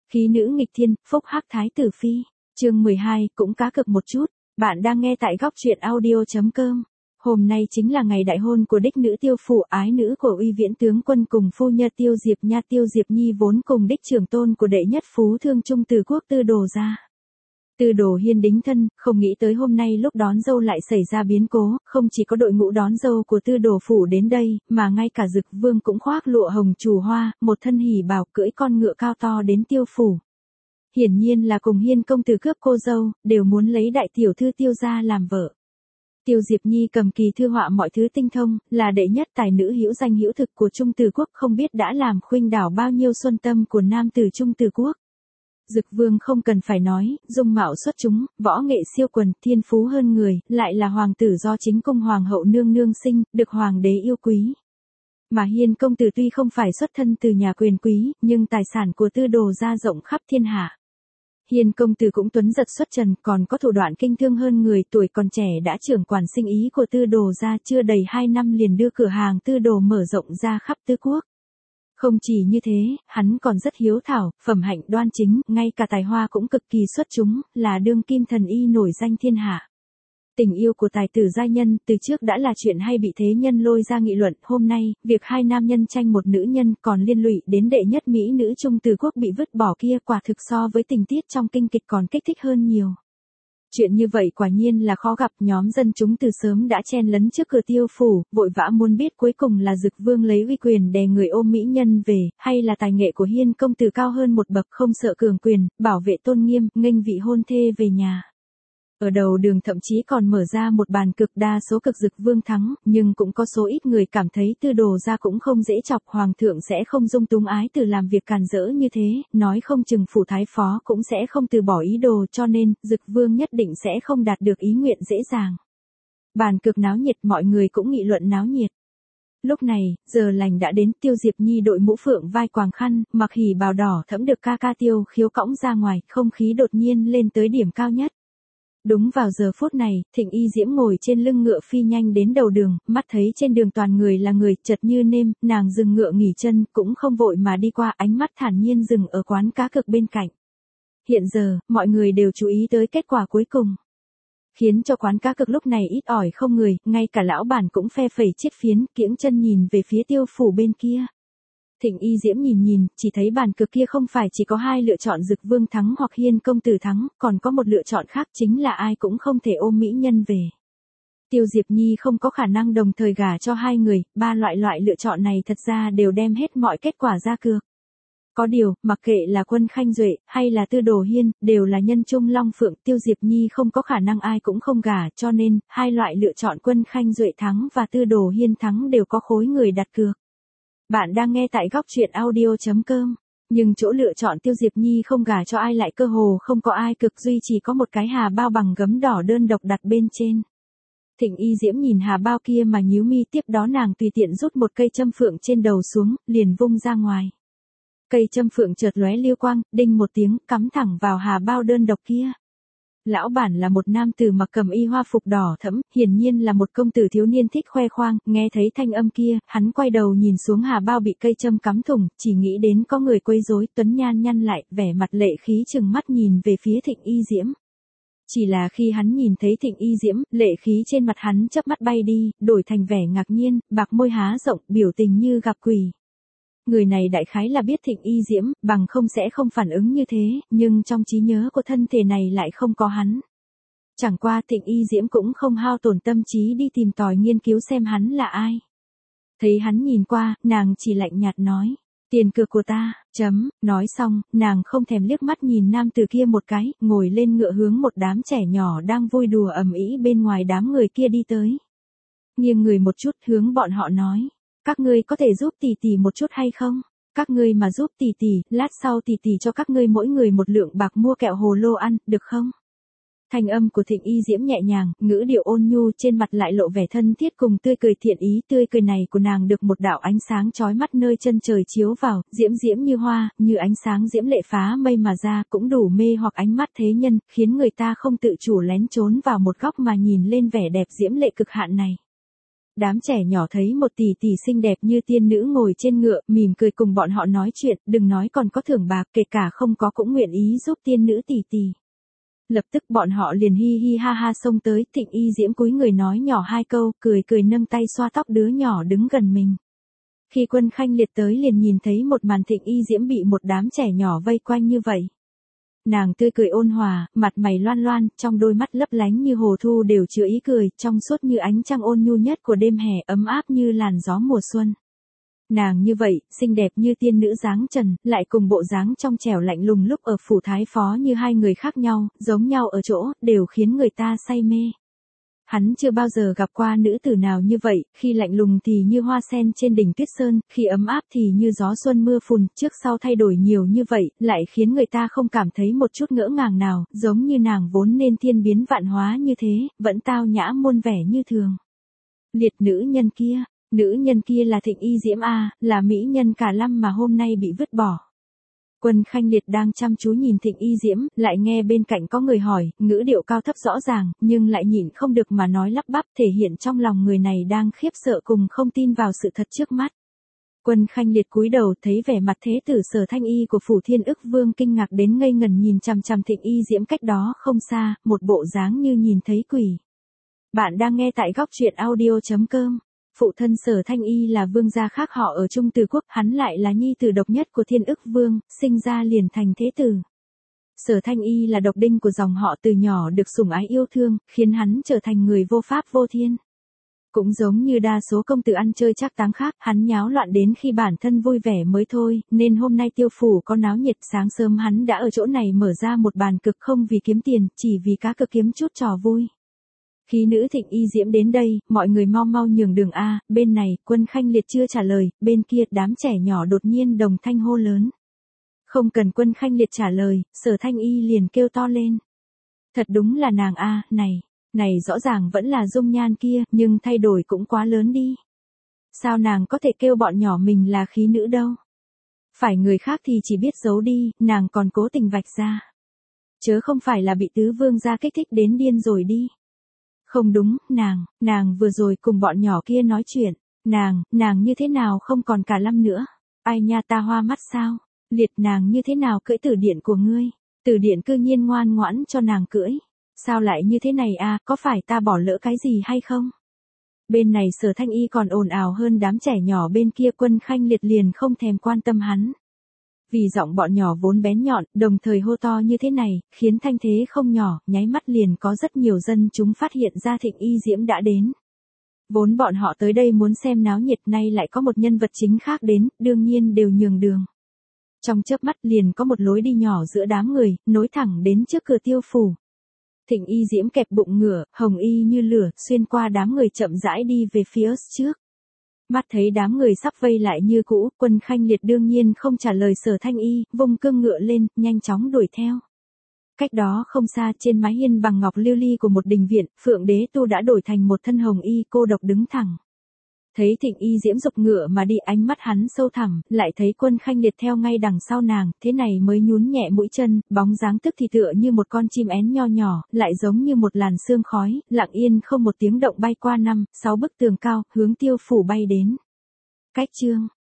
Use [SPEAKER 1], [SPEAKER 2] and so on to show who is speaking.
[SPEAKER 1] Khí nữ nghịch thiên, phúc hắc thái tử phi. Chương 12, cũng cá cược một chút. Bạn đang nghe tại góc truyện audio.com. Hôm nay chính là ngày đại hôn của đích nữ Tiêu Phủ, ái nữ của Uy Viễn tướng quân cùng phu nhân Tiêu Diệp Nha. Tiêu Diệp Nhi vốn cùng đích trưởng tôn của đệ nhất phú thương Trung Từ Quốc Tư Đồ gia. Tư Đồ Hiên đính thân, không nghĩ tới hôm nay lúc đón dâu lại xảy ra biến cố, không chỉ có đội ngũ đón dâu của Tư Đồ phủ đến đây, mà ngay cả Dực Vương cũng khoác lụa hồng trù hoa, một thân hỉ bảo cưỡi con ngựa cao to đến Tiêu phủ. Hiển nhiên là cùng Hiên công tử cướp cô dâu, đều muốn lấy đại tiểu thư Tiêu gia làm vợ. Tiêu Diệp Nhi cầm kỳ thư họa mọi thứ tinh thông, là đệ nhất tài nữ hữu danh hữu thực của Trung Từ Quốc, không biết đã làm khuynh đảo bao nhiêu xuân tâm của nam tử Trung Từ Quốc. Dực Vương không cần phải nói, dung mạo xuất chúng, võ nghệ siêu quần, thiên phú hơn người, lại là hoàng tử do chính cung hoàng hậu nương nương sinh, được hoàng đế yêu quý. Mà Hiên công tử tuy không phải xuất thân từ nhà quyền quý, nhưng tài sản của Tư Đồ gia rộng khắp thiên hạ. Hiên công tử cũng tuấn giật xuất trần, còn có thủ đoạn kinh thương hơn người, tuổi còn trẻ đã trưởng quản sinh ý của Tư Đồ gia, chưa đầy 2 năm liền đưa cửa hàng Tư Đồ mở rộng ra khắp tứ quốc. Không chỉ như thế, hắn còn rất hiếu thảo, phẩm hạnh đoan chính, ngay cả tài hoa cũng cực kỳ xuất chúng, là đương kim thần y nổi danh thiên hạ. Tình yêu của tài tử giai nhân từ trước đã là chuyện hay bị thế nhân lôi ra nghị luận, hôm nay, việc hai nam nhân tranh một nữ nhân còn liên lụy đến đệ nhất mỹ nữ Trung Từ Quốc bị vứt bỏ kia, quả thực so với tình tiết trong kinh kịch còn kích thích hơn nhiều. Chuyện như vậy quả nhiên là khó gặp, nhóm dân chúng từ sớm đã chen lấn trước cửa Tiêu phủ, vội vã muốn biết cuối cùng là Dực Vương lấy uy quyền đè người ôm mỹ nhân về, hay là tài nghệ của Hiên công tử cao hơn một bậc, không sợ cường quyền, bảo vệ tôn nghiêm, nghênh vị hôn thê về nhà. Ở đầu đường thậm chí còn mở ra một bàn cực, đa số cực Dực Vương thắng, nhưng cũng có số ít người cảm thấy Tư Đồ gia cũng không dễ chọc, hoàng thượng sẽ không dung túng ái tử làm việc càn rỡ như thế, nói không chừng phủ thái phó cũng sẽ không từ bỏ ý đồ, cho nên Dực Vương nhất định sẽ không đạt được ý nguyện dễ dàng. Bàn cực náo nhiệt, mọi người cũng nghị luận náo nhiệt. Lúc này, giờ lành đã đến, Tiêu Diệp Nhi đội mũ phượng vai quàng khăn, mặc hỉ bào đỏ thẫm được ca ca Tiêu Khiếu cõng ra ngoài, không khí đột nhiên lên tới điểm cao nhất. Đúng vào giờ phút này, Thịnh Y Diễm ngồi trên lưng ngựa phi nhanh đến đầu đường, mắt thấy trên đường toàn người là người, chật như nêm, nàng dừng ngựa nghỉ chân, cũng không vội mà đi qua, ánh mắt thản nhiên dừng ở quán cá cược bên cạnh. Hiện giờ, mọi người đều chú ý tới kết quả cuối cùng. Khiến cho quán cá cược lúc này ít ỏi không người, ngay cả lão bản cũng phe phẩy chiếc phiến, kiễng chân nhìn về phía Tiêu phủ bên kia. Thịnh Y Diễm nhìn, chỉ thấy bàn cược kia không phải chỉ có hai lựa chọn Dực Vương thắng hoặc Hiên công tử thắng, còn có một lựa chọn khác, chính là ai cũng không thể ôm mỹ nhân về. Tiêu Diệp Nhi không có khả năng đồng thời gả cho hai người, ba loại lựa chọn này thật ra đều đem hết mọi kết quả ra cược. Có điều, mặc kệ là Quân Khanh Duệ, hay là Tư Đồ Hiên, đều là nhân trung long phượng, Tiêu Diệp Nhi không có khả năng ai cũng không gả, cho nên, hai loại lựa chọn Quân Khanh Duệ thắng và Tư Đồ Hiên thắng đều có khối người đặt cược. Bạn đang nghe tại góc truyện audio.com, nhưng chỗ lựa chọn Tiêu Diệp Nhi không gả cho ai lại cơ hồ không có ai cực, duy chỉ có một cái hà bao bằng gấm đỏ đơn độc đặt bên trên. Thịnh Y Diễm nhìn hà bao kia mà nhíu mi, tiếp đó nàng tùy tiện rút một cây châm phượng trên đầu xuống, liền vung ra ngoài. Cây châm phượng chợt lóe lưu quang, đinh một tiếng, cắm thẳng vào hà bao đơn độc kia. Lão bản là một nam tử mặc cẩm y hoa phục đỏ thẫm, hiển nhiên là một công tử thiếu niên thích khoe khoang, nghe thấy thanh âm kia, hắn quay đầu nhìn xuống hà bao bị cây châm cắm thủng, chỉ nghĩ đến có người quấy rối, tuấn nhan nhăn lại, vẻ mặt lệ khí chừng mắt nhìn về phía Thịnh Y Diễm. Chỉ là khi hắn nhìn thấy Thịnh Y Diễm, lệ khí trên mặt hắn chớp mắt bay đi, đổi thành vẻ ngạc nhiên, bạc môi há rộng, biểu tình như gặp quỷ. Người này đại khái là biết Thịnh Y Diễm, bằng không sẽ không phản ứng như thế, nhưng trong trí nhớ của thân thể này lại không có hắn. Chẳng qua Thịnh Y Diễm cũng không hao tổn tâm trí đi tìm tòi nghiên cứu xem hắn là ai. Thấy hắn nhìn qua, nàng chỉ lạnh nhạt nói, tiền cược của ta, nói xong, nàng không thèm liếc mắt nhìn nam tử kia một cái, ngồi lên ngựa hướng một đám trẻ nhỏ đang vui đùa ầm ĩ bên ngoài đám người kia đi tới. Nghiêng người một chút hướng bọn họ nói. Các ngươi có thể giúp tỷ tỷ một chút hay không? Các ngươi mà giúp tỷ tỷ, lát sau tỷ tỷ cho các ngươi mỗi người một lượng bạc mua kẹo hồ lô ăn, được không? Thanh âm của Thịnh Y Diễm nhẹ nhàng, ngữ điệu ôn nhu, trên mặt lại lộ vẻ thân thiết cùng tươi cười thiện ý, tươi cười này của nàng được một đạo ánh sáng chói mắt nơi chân trời chiếu vào, diễm diễm như hoa, như ánh sáng diễm lệ phá mây mà ra, cũng đủ mê hoặc ánh mắt thế nhân, khiến người ta không tự chủ lén trốn vào một góc mà nhìn lên vẻ đẹp diễm lệ cực hạn này. Đám trẻ nhỏ thấy một tỷ tỷ xinh đẹp như tiên nữ ngồi trên ngựa, mỉm cười cùng bọn họ nói chuyện, đừng nói còn có thưởng bạc, kể cả không có cũng nguyện ý giúp tiên nữ tỷ tỷ. Lập tức bọn họ liền hi hi ha ha xông tới, Thịnh Y Diễm cúi người nói nhỏ hai câu, cười cười nâng tay xoa tóc đứa nhỏ đứng gần mình. Khi Quân Khanh Liệt tới liền nhìn thấy một màn Thịnh Y Diễm bị một đám trẻ nhỏ vây quanh như vậy. Nàng tươi cười ôn hòa, mặt mày loan loan, trong đôi mắt lấp lánh như hồ thu đều chứa ý cười, trong suốt như ánh trăng ôn nhu nhất của đêm hè, ấm áp như làn gió mùa xuân. Nàng như vậy, xinh đẹp như tiên nữ dáng trần, lại cùng bộ dáng trong trẻo lạnh lùng lúc ở phủ thái phó như hai người khác nhau, giống nhau ở chỗ, đều khiến người ta say mê. Hắn chưa bao giờ gặp qua nữ tử nào như vậy, khi lạnh lùng thì như hoa sen trên đỉnh tuyết sơn, khi ấm áp thì như gió xuân mưa phùn, trước sau thay đổi nhiều như vậy, lại khiến người ta không cảm thấy một chút ngỡ ngàng nào, giống như nàng vốn nên thiên biến vạn hóa như thế, vẫn tao nhã muôn vẻ như thường. Liệt nữ nhân kia là Thịnh Y Diễm a, là mỹ nhân cả lâm mà hôm nay bị vứt bỏ. Quân Khanh Liệt đang chăm chú nhìn Thịnh Y Diễm, lại nghe bên cạnh có người hỏi, ngữ điệu cao thấp rõ ràng, nhưng lại nhịn không được mà nói lắp bắp, thể hiện trong lòng người này đang khiếp sợ cùng không tin vào sự thật trước mắt. Quân Khanh Liệt cúi đầu thấy vẻ mặt thế tử Sở Thanh Y của phủ Thiên Ức Vương kinh ngạc đến ngây ngẩn nhìn chằm chằm Thịnh Y Diễm cách đó không xa, một bộ dáng như nhìn thấy quỷ. Bạn đang nghe tại góc truyện audio.com. Phụ thân Sở Thanh Y là vương gia khác họ ở Trung Từ Quốc, hắn lại là nhi tử độc nhất của Thiên Ức Vương, sinh ra liền thành thế tử. Sở Thanh Y là độc đinh của dòng họ, từ nhỏ được sủng ái yêu thương, khiến hắn trở thành người vô pháp vô thiên. Cũng giống như đa số công tử ăn chơi trác táng khác, hắn nháo loạn đến khi bản thân vui vẻ mới thôi, nên hôm nay tiêu phủ có náo nhiệt, sáng sớm hắn đã ở chỗ này mở ra một bàn cực không vì kiếm tiền, chỉ vì cá cược kiếm chút trò vui. Khi nữ Thịnh Y Diễm đến đây, mọi người mau mau nhường đường a, bên này, Quân Khanh Liệt chưa trả lời, bên kia đám trẻ nhỏ đột nhiên đồng thanh hô lớn. Không cần Quân Khanh Liệt trả lời, Sở Thanh Y liền kêu to lên. Thật đúng là nàng a, này rõ ràng vẫn là dung nhan kia, nhưng thay đổi cũng quá lớn đi. Sao nàng có thể kêu bọn nhỏ mình là khí nữ đâu? Phải người khác thì chỉ biết giấu đi, nàng còn cố tình vạch ra. Chớ không phải là bị tứ vương gia kích thích đến điên rồi đi. Không đúng, nàng vừa rồi cùng bọn nhỏ kia nói chuyện, nàng như thế nào không còn cả lâm nữa. Ai nha, ta hoa mắt sao? Liệt, nàng như thế nào cưỡi tử điện của ngươi? Tử điện cư nhiên ngoan ngoãn cho nàng cưỡi. Sao lại như thế này a, có phải ta bỏ lỡ cái gì hay không? Bên này Sở Thanh Y còn ồn ào hơn đám trẻ nhỏ bên kia, Quân Khanh Liệt liền không thèm quan tâm hắn. Vì giọng bọn nhỏ vốn bén nhọn, đồng thời hô to như thế này, khiến thanh thế không nhỏ, nháy mắt liền có rất nhiều dân chúng phát hiện ra Thịnh Y Diễm đã đến. Vốn bọn họ tới đây muốn xem náo nhiệt, nay lại có một nhân vật chính khác đến, đương nhiên đều nhường đường. Trong chớp mắt liền có một lối đi nhỏ giữa đám người, nối thẳng đến trước cửa tiêu phủ. Thịnh Y Diễm kẹp bụng ngựa, hồng y như lửa, xuyên qua đám người chậm rãi đi về phía trước. Mắt thấy đám người sắp vây lại như cũ, Quân Khanh Liệt đương nhiên không trả lời Sở Thanh Y, vung cương ngựa lên, nhanh chóng đuổi theo. Cách đó không xa, trên mái hiên bằng ngọc lưu ly của một đình viện, Phượng Đế Tu đã đổi thành một thân hồng y cô độc đứng thẳng. Thấy Thịnh Y Diễm dục ngựa mà đi, ánh mắt hắn sâu thẳm, lại thấy Quân Khanh Liệt theo ngay đằng sau nàng, thế này mới nhún nhẹ mũi chân, bóng dáng tức thì tựa như một con chim én nho nhỏ, lại giống như một làn sương khói, lặng yên không một tiếng động bay qua 5, 6 bức tường cao, hướng tiêu phủ bay đến. Cách chương